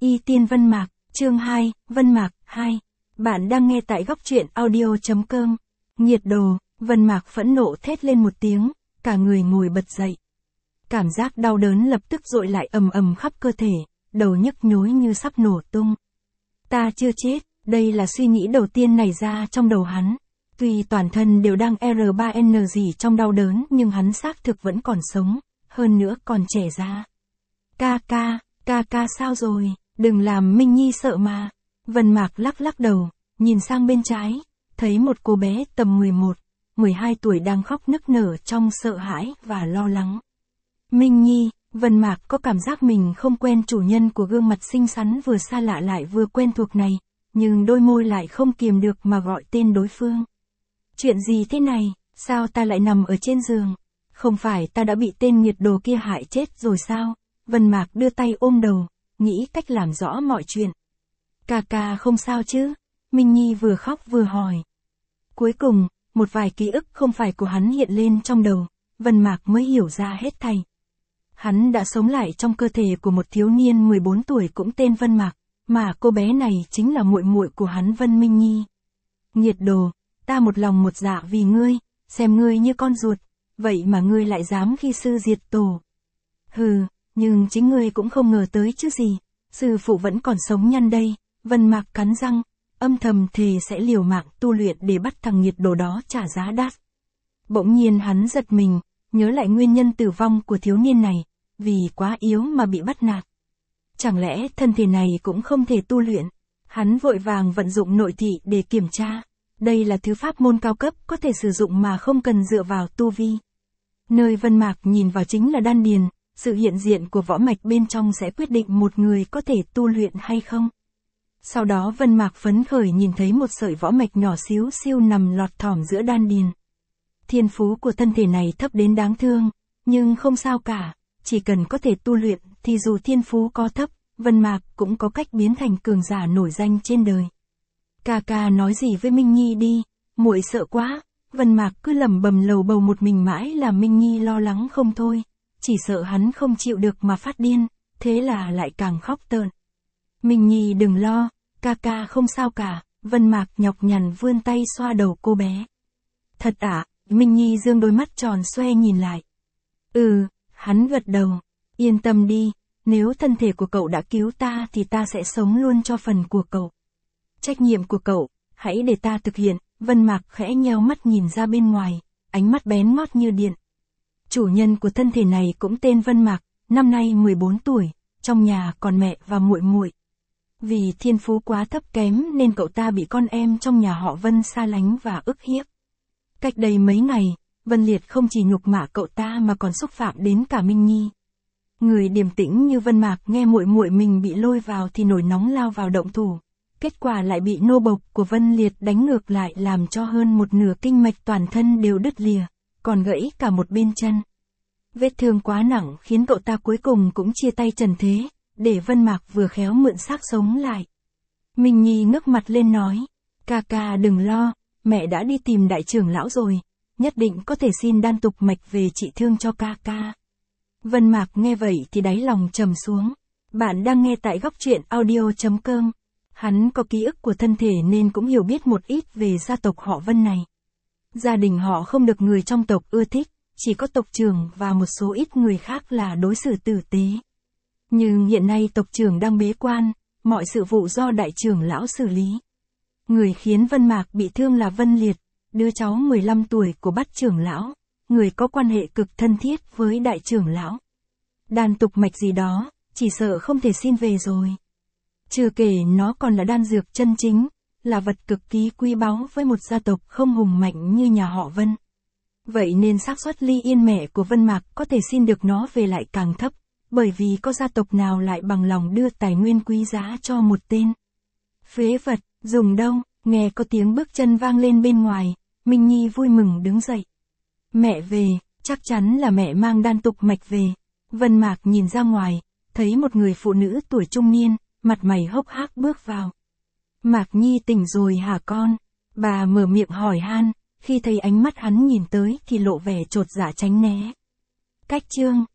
Y Tiên Vân Mạc, chương 2, Vân Mạc, 2. Bạn đang nghe tại góc truyện audio.com. Nhiệt đồ, Vân Mạc phẫn nộ thét lên một tiếng, cả người ngồi bật dậy. Cảm giác đau đớn lập tức dội lại ầm ầm khắp cơ thể, đầu nhức nhối như sắp nổ tung. Ta chưa chết, đây là suy nghĩ đầu tiên nảy ra trong đầu hắn. Tuy toàn thân đều đang R3N gì trong đau đớn nhưng hắn xác thực vẫn còn sống, hơn nữa còn trẻ ra. Ca sao rồi, đừng làm Minh Nhi sợ mà. Vân Mạc lắc lắc đầu, nhìn sang bên trái, thấy một cô bé tầm 11, 12 tuổi đang khóc nức nở trong sợ hãi và lo lắng. Minh Nhi, Vân Mạc có cảm giác mình không quen chủ nhân của gương mặt xinh xắn vừa xa lạ lại vừa quen thuộc này, nhưng đôi môi lại không kiềm được mà gọi tên đối phương. Chuyện gì thế này, sao ta lại nằm ở trên giường? Không phải ta đã bị tên nghiệt đồ kia hại chết rồi sao? Vân Mạc đưa tay ôm đầu, nghĩ cách làm rõ mọi chuyện. Ca không sao chứ? Minh Nhi vừa khóc vừa hỏi. Cuối cùng, một vài ký ức không phải của hắn hiện lên trong đầu, Vân Mạc mới hiểu ra hết thảy. Hắn đã sống lại trong cơ thể của một thiếu niên 14 tuổi cũng tên Vân Mạc, mà cô bé này chính là muội muội của hắn Vân Minh Nhi. Nghiệt đồ, ta một lòng một dạ vì ngươi, xem ngươi như con ruột, vậy mà ngươi lại dám khi sư diệt tổ. Hừ, nhưng chính ngươi cũng không ngờ tới chứ gì, sư phụ vẫn còn sống nhân đây. Vân Mạc cắn răng, âm thầm thề sẽ liều mạng tu luyện để bắt thằng nghiệt đồ đó trả giá đắt. Bỗng nhiên hắn giật mình, nhớ lại nguyên nhân tử vong của thiếu niên này, vì quá yếu mà bị bắt nạt. Chẳng lẽ thân thể này cũng không thể tu luyện? Hắn vội vàng vận dụng nội thị để kiểm tra. Đây là thứ pháp môn cao cấp có thể sử dụng mà không cần dựa vào tu vi. Nơi Vân Mạc nhìn vào chính là đan điền, sự hiện diện của võ mạch bên trong sẽ quyết định một người có thể tu luyện hay không. Sau đó Vân Mạc phấn khởi nhìn thấy một sợi võ mạch nhỏ xíu xiu nằm lọt thỏm giữa đan điền. Thiên phú của thân thể này thấp đến đáng thương, nhưng không sao cả, chỉ cần có thể tu luyện thì dù thiên phú có thấp, Vân Mạc cũng có cách biến thành cường giả nổi danh trên đời. Ca nói gì với Minh Nhi đi, muội sợ quá. Vân Mạc cứ lẩm bẩm lầu bầu một mình mãi làm Minh Nhi lo lắng không thôi, chỉ sợ hắn không chịu được mà phát điên, thế là lại càng khóc tợn. Minh Nhi đừng lo, ca không sao cả. Vân Mạc nhọc nhằn vươn tay xoa đầu cô bé. Thật ạ? Minh Nhi dương đôi mắt tròn xoe nhìn lại. Hắn gật đầu. Yên tâm đi, nếu thân thể của cậu đã cứu ta thì ta sẽ sống luôn cho phần của cậu. Trách nhiệm của cậu, hãy để ta thực hiện. Vân Mạc khẽ nheo mắt nhìn ra bên ngoài, ánh mắt bén ngót như điện. Chủ nhân của thân thể này cũng tên Vân Mạc, năm nay 14 tuổi, trong nhà còn mẹ và muội muội. Vì thiên phú quá thấp kém nên cậu ta bị con em trong nhà họ Vân xa lánh và ức hiếp. Cách đây mấy ngày, Vân Liệt không chỉ nhục mạ cậu ta mà còn xúc phạm đến cả Minh Nhi. Người điềm tĩnh như Vân Mạc nghe muội muội mình bị lôi vào thì nổi nóng lao vào động thủ. Kết quả lại bị nô bộc của Vân Liệt đánh ngược lại làm cho hơn một nửa kinh mạch toàn thân đều đứt lìa, còn gãy cả một bên chân. Vết thương quá nặng khiến cậu ta cuối cùng cũng chia tay trần thế, để Vân Mạc vừa khéo mượn xác sống lại. Minh Nhi ngước mặt lên nói, ca đừng lo, mẹ đã đi tìm đại trưởng lão rồi, nhất định có thể xin đan tục mạch về trị thương cho ca. Vân Mạc nghe vậy thì đáy lòng trầm xuống. Bạn đang nghe tại góc truyện audio.com. Hắn có ký ức của thân thể nên cũng hiểu biết một ít về gia tộc họ Vân này. Gia đình họ không được người trong tộc ưa thích, chỉ có tộc trưởng và một số ít người khác là đối xử tử tế. Nhưng hiện nay tộc trưởng đang bế quan, mọi sự vụ do đại trưởng lão xử lý. Người khiến Vân Mạc bị thương là Vân Liệt, đứa cháu 15 tuổi của Bát trưởng lão, người có quan hệ cực thân thiết với đại trưởng lão. Đan tục mạch gì đó, chỉ sợ không thể xin về rồi. Chưa kể nó còn là đan dược chân chính, là vật cực kỳ quý báu với một gia tộc không hùng mạnh như nhà họ Vân. Vậy nên xác suất Ly Yên mẹ của Vân Mạc có thể xin được nó về lại càng thấp, bởi vì có gia tộc nào lại bằng lòng đưa tài nguyên quý giá cho một tên. Phế vật, dùng đâu, nghe có tiếng bước chân vang lên bên ngoài, Minh Nhi vui mừng đứng dậy. Mẹ về, chắc chắn là mẹ mang đan tục mạch về. Vân Mạc nhìn ra ngoài, thấy một người phụ nữ tuổi trung niên, mặt mày hốc hác bước vào. Mạc Nhi tỉnh rồi hả con? Bà mở miệng hỏi han, khi thấy ánh mắt hắn nhìn tới thì lộ vẻ chột dạ tránh né. Cách chương.